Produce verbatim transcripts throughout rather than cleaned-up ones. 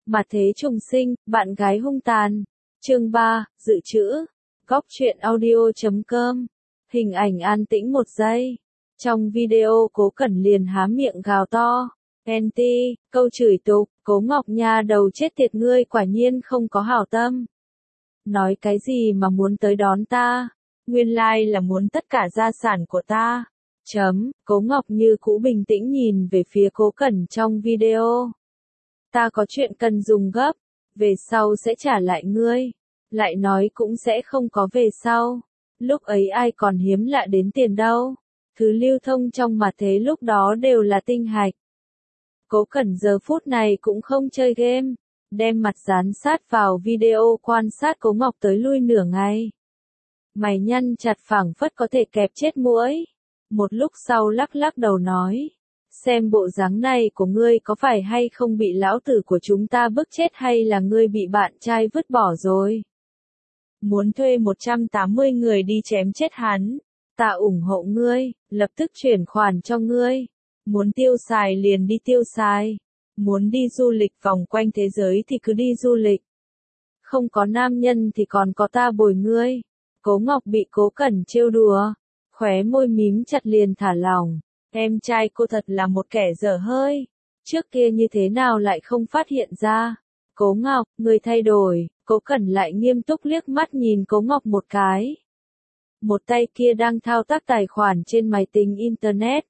Mà thế trùng sinh, bạn gái hung tàn. Chương ba, dự trữ. Góc truyện audio chấm com. Hình ảnh an tĩnh một giây. Trong video Cố Cẩn liền há miệng gào to. Anti, câu chửi tục, Cố Ngọc Nha đầu chết tiệt ngươi quả nhiên không có hảo tâm. Nói cái gì mà muốn tới đón ta? Nguyên lai là muốn tất cả gia sản của ta. Chấm, Cố Ngọc như cũ bình tĩnh nhìn về phía Cố Cẩn trong video. Ta có chuyện cần dùng gấp, về sau sẽ trả lại ngươi. Lại nói cũng sẽ không có về sau. Lúc ấy ai còn hiếm lạ đến tiền đâu. Thứ lưu thông trong mặt thế lúc đó đều là tinh hạch. Cố Cẩn giờ phút này cũng không chơi game, đem mặt dán sát vào video quan sát Cố Ngọc tới lui nửa ngày. Mày nhăn chặt phảng phất có thể kẹp chết muỗi. Một lúc sau lắc lắc đầu nói, xem bộ dáng này của ngươi có phải hay không bị lão tử của chúng ta bức chết hay là ngươi bị bạn trai vứt bỏ rồi. Muốn thuê một trăm tám mươi người đi chém chết hắn, ta ủng hộ ngươi, lập tức chuyển khoản cho ngươi. Muốn tiêu xài liền đi tiêu xài. Muốn đi du lịch vòng quanh thế giới thì cứ đi du lịch. Không có nam nhân thì còn có ta bồi ngươi. Cố Ngọc bị Cố Cẩn trêu đùa. Khóe môi mím chặt liền thả lỏng. Em trai cô thật là một kẻ dở hơi. Trước kia như thế nào lại không phát hiện ra. Cố Ngọc, người thay đổi. Cố Cẩn lại nghiêm túc liếc mắt nhìn Cố Ngọc một cái. Một tay kia đang thao tác tài khoản trên máy tính Internet.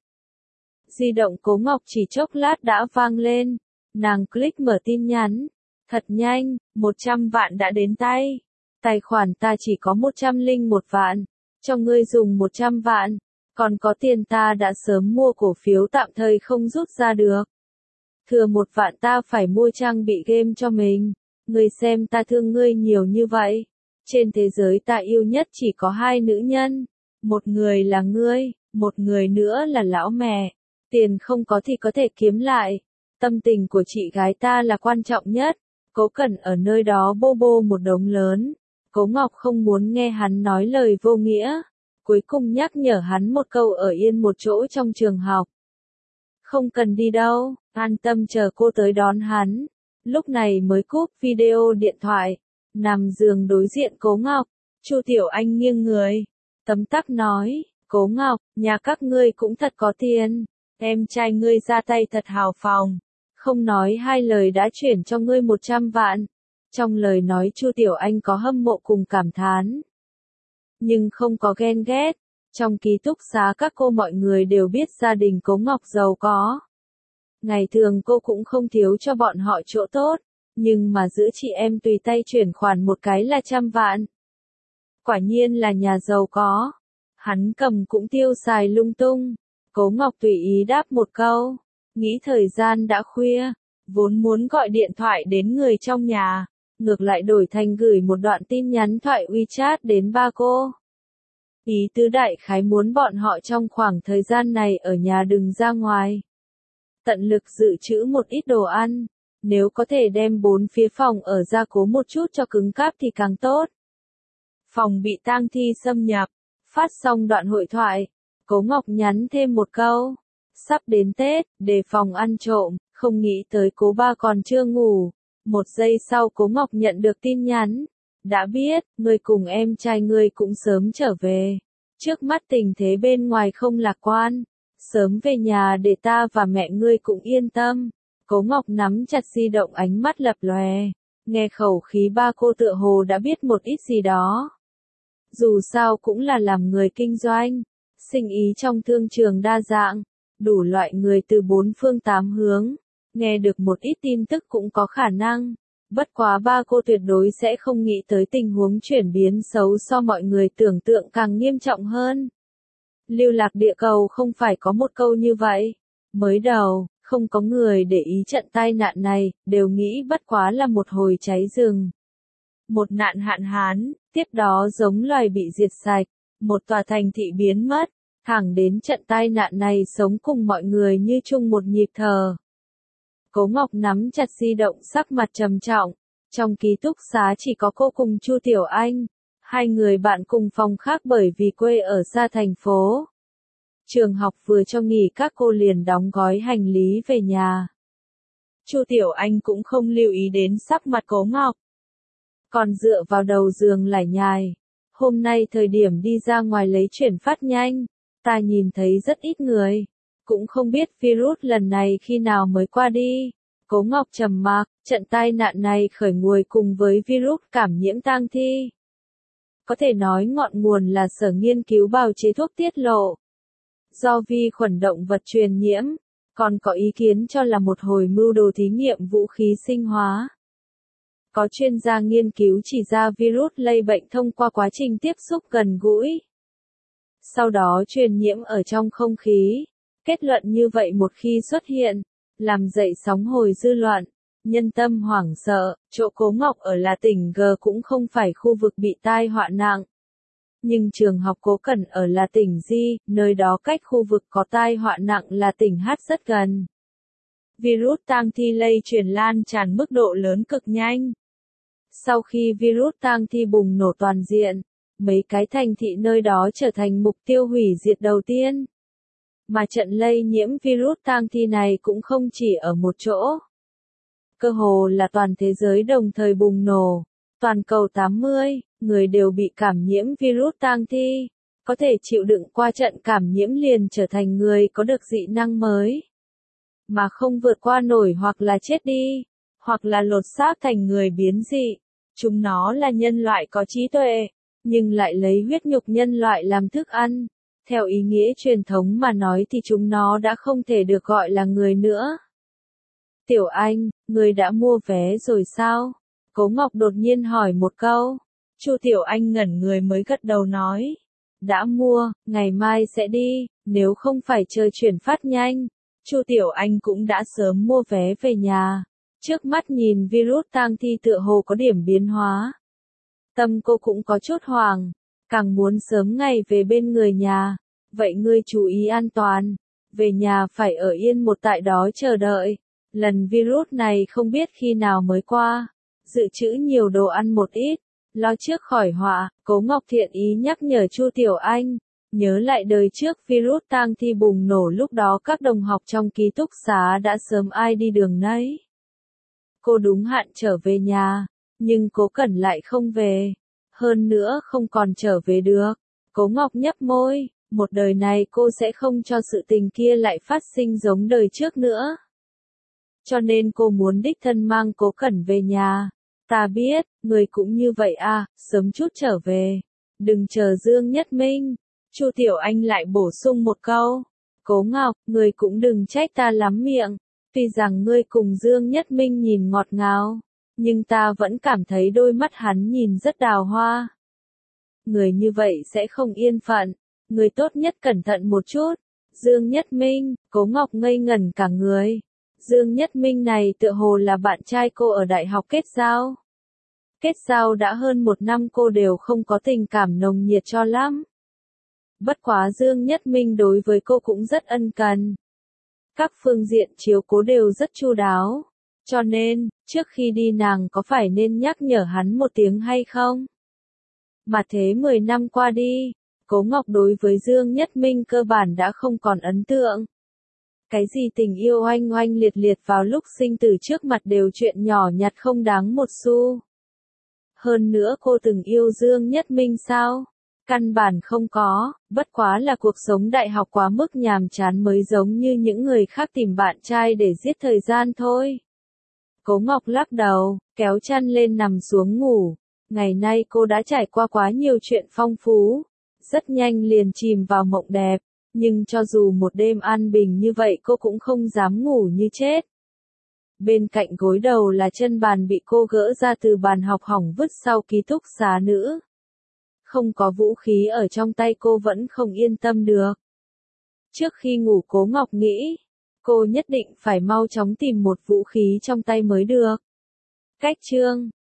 Di động Cố Ngọc chỉ chốc lát đã vang lên. Nàng click mở tin nhắn. Thật nhanh, một trăm vạn đã đến tay. Tài khoản ta chỉ có một trăm lẻ một vạn. Cho ngươi dùng một trăm vạn. Còn có tiền ta đã sớm mua cổ phiếu tạm thời không rút ra được. Thừa một vạn ta phải mua trang bị game cho mình. Ngươi xem ta thương ngươi nhiều như vậy. Trên thế giới ta yêu nhất chỉ có hai nữ nhân. Một người là ngươi, một người nữa là lão mẹ. Tiền không có thì có thể kiếm lại. Tâm tình của chị gái ta là quan trọng nhất. Cố Cẩn ở nơi đó bô bô một đống lớn. Cố Ngọc không muốn nghe hắn nói lời vô nghĩa. Cuối cùng nhắc nhở hắn một câu ở yên một chỗ trong trường học. Không cần đi đâu, an tâm chờ cô tới đón hắn. Lúc này mới cúp video điện thoại. Nằm giường đối diện Cố Ngọc. Chu Tiểu Anh nghiêng người. Tấm tắc nói, Cố Ngọc, nhà các ngươi cũng thật có tiền. Em trai ngươi ra tay thật hào phóng. Không nói hai lời đã chuyển cho ngươi một trăm vạn. Trong lời nói Chu Tiểu Anh có hâm mộ cùng cảm thán. Nhưng không có ghen ghét. Trong ký túc xá các cô mọi người đều biết gia đình Cố Ngọc giàu có. Ngày thường cô cũng không thiếu cho bọn họ chỗ tốt. Nhưng mà giữa chị em tùy tay chuyển khoản một cái là trăm vạn. Quả nhiên là nhà giàu có. Hắn cầm cũng tiêu xài lung tung. Cố Ngọc tùy ý đáp một câu. Nghĩ thời gian đã khuya. Vốn muốn gọi điện thoại đến người trong nhà. Ngược lại đổi thành gửi một đoạn tin nhắn thoại WeChat đến ba cô. Ý tứ đại khái muốn bọn họ trong khoảng thời gian này ở nhà đừng ra ngoài. Tận lực dự trữ một ít đồ ăn. Nếu có thể đem bốn phía phòng ở gia cố một chút cho cứng cáp thì càng tốt. Phòng bị tang thi xâm nhập. Phát xong đoạn hội thoại. Cố Ngọc nhắn thêm một câu. Sắp đến Tết, đề phòng ăn trộm, không nghĩ tới Cố ba còn chưa ngủ. Một giây sau Cố Ngọc nhận được tin nhắn. Đã biết, ngươi cùng em trai ngươi cũng sớm trở về. Trước mắt tình thế bên ngoài không lạc quan. Sớm về nhà để ta và mẹ ngươi cũng yên tâm. Cố Ngọc nắm chặt di động ánh mắt lập lòe. Nghe khẩu khí ba cô tựa hồ đã biết một ít gì đó. Dù sao cũng là làm người kinh doanh. Sinh ý trong thương trường đa dạng. Đủ loại người từ bốn phương tám hướng. Nghe được một ít tin tức cũng có khả năng. Bất quá ba cô tuyệt đối sẽ không nghĩ tới tình huống chuyển biến xấu so mọi người tưởng tượng càng nghiêm trọng hơn. Lưu lạc địa cầu không phải có một câu như vậy. Mới đầu, không có người để ý trận tai nạn này, đều nghĩ bất quá là một hồi cháy rừng. Một nạn hạn hán, tiếp đó giống loài bị diệt sạch, một tòa thành thị biến mất, thẳng đến trận tai nạn này sống cùng mọi người như chung một nhịp thở. Cố Ngọc nắm chặt di động sắc mặt trầm trọng, trong ký túc xá chỉ có cô cùng Chu Tiểu Anh, hai người bạn cùng phòng khác bởi vì quê ở xa thành phố. Trường học vừa cho nghỉ các cô liền đóng gói hành lý về nhà. Chu Tiểu Anh cũng không lưu ý đến sắc mặt Cố Ngọc. Còn dựa vào đầu giường lải nhải. Hôm nay thời điểm đi ra ngoài lấy chuyển phát nhanh, ta nhìn thấy rất ít người. Cũng không biết virus lần này khi nào mới qua đi. Cố Ngọc trầm mặc, trận tai nạn này khởi nguồn cùng với virus cảm nhiễm tang thi. Có thể nói ngọn nguồn là sở nghiên cứu bào chế thuốc tiết lộ. Do vi khuẩn động vật truyền nhiễm, còn có ý kiến cho là một hồi mưu đồ thí nghiệm vũ khí sinh hóa. Có chuyên gia nghiên cứu chỉ ra virus lây bệnh thông qua quá trình tiếp xúc gần gũi. Sau đó truyền nhiễm ở trong không khí. Kết luận như vậy một khi xuất hiện, làm dậy sóng hồi dư luận, nhân tâm hoảng sợ, chỗ Cố Ngọc ở là tỉnh G cũng không phải khu vực bị tai họa nặng. Nhưng trường học Cố Cẩn ở là tỉnh G, nơi đó cách khu vực có tai họa nặng là tỉnh H rất gần. Virus tang thi lây truyền lan tràn mức độ lớn cực nhanh. Sau khi virus tang thi bùng nổ toàn diện, mấy cái thành thị nơi đó trở thành mục tiêu hủy diệt đầu tiên. Mà trận lây nhiễm virus tang thi này cũng không chỉ ở một chỗ. Cơ hồ là toàn thế giới đồng thời bùng nổ. Toàn cầu tám mươi, người đều bị cảm nhiễm virus tang thi. Có thể chịu đựng qua trận cảm nhiễm liền trở thành người có được dị năng mới. Mà không vượt qua nổi hoặc là chết đi, hoặc là lột xác thành người biến dị. Chúng nó là nhân loại có trí tuệ, nhưng lại lấy huyết nhục nhân loại làm thức ăn. Theo ý nghĩa truyền thống mà nói thì chúng nó đã không thể được gọi là người nữa. Tiểu Anh, người đã mua vé rồi sao? Cố Ngọc đột nhiên hỏi một câu. Chu Tiểu Anh ngẩn người mới gật đầu nói. Đã mua, ngày mai sẽ đi, nếu không phải chờ chuyển phát nhanh. Chu Tiểu Anh cũng đã sớm mua vé về nhà. Trước mắt nhìn virus tang thi tựa hồ có điểm biến hóa. Tâm cô cũng có chút hoảng. Càng muốn sớm ngày về bên người nhà. Vậy ngươi chú ý an toàn. Về nhà phải ở yên một tại đó chờ đợi. Lần virus này không biết khi nào mới qua. Dự trữ nhiều đồ ăn một ít. Lo trước khỏi họa. Cố Ngọc thiện ý nhắc nhở Chu Tiểu Anh. Nhớ lại đời trước virus tang thi bùng nổ lúc đó các đồng học trong ký túc xá đã sớm ai đi đường nấy. Cô đúng hạn trở về nhà. Nhưng Cố Cẩn lại không về. Hơn nữa không còn trở về được. Cố Ngọc nhấp môi, một đời này cô sẽ không cho sự tình kia lại phát sinh giống đời trước nữa. Cho nên cô muốn đích thân mang Cố Cẩn về nhà. Ta biết, người cũng như vậy à, sớm chút trở về. Đừng chờ Dương Nhất Minh. Chu Tiểu Anh lại bổ sung một câu. Cố Ngọc, người cũng đừng trách ta lắm miệng. Tuy rằng ngươi cùng Dương Nhất Minh nhìn ngọt ngào, nhưng ta vẫn cảm thấy đôi mắt hắn nhìn rất đào hoa. Người như vậy sẽ không yên phận, người tốt nhất cẩn thận một chút. Dương Nhất Minh, Cố Ngọc ngây ngẩn cả người. Dương Nhất Minh này tựa hồ là bạn trai cô ở đại học kết giao. Kết giao đã hơn một năm cô đều không có tình cảm nồng nhiệt cho lắm. Bất quá Dương Nhất Minh đối với cô cũng rất ân cần. Các phương diện chiếu cố đều rất chu đáo. Cho nên, trước khi đi nàng có phải nên nhắc nhở hắn một tiếng hay không? Mà thế mười năm qua đi, Cố Ngọc đối với Dương Nhất Minh cơ bản đã không còn ấn tượng. Cái gì tình yêu oanh oanh liệt liệt vào lúc sinh tử trước mặt đều chuyện nhỏ nhặt không đáng một xu. Hơn nữa cô từng yêu Dương Nhất Minh sao? Căn bản không có, bất quá là cuộc sống đại học quá mức nhàm chán mới giống như những người khác tìm bạn trai để giết thời gian thôi. Cố Ngọc lắc đầu, kéo chăn lên nằm xuống ngủ. Ngày nay cô đã trải qua quá nhiều chuyện phong phú, rất nhanh liền chìm vào mộng đẹp, nhưng cho dù một đêm an bình như vậy cô cũng không dám ngủ như chết. Bên cạnh gối đầu là chân bàn bị cô gỡ ra từ bàn học hỏng vứt sau ký túc xá nữ. Không có vũ khí ở trong tay cô vẫn không yên tâm được. Trước khi ngủ Cố Ngọc nghĩ, cô nhất định phải mau chóng tìm một vũ khí trong tay mới được. Cách chương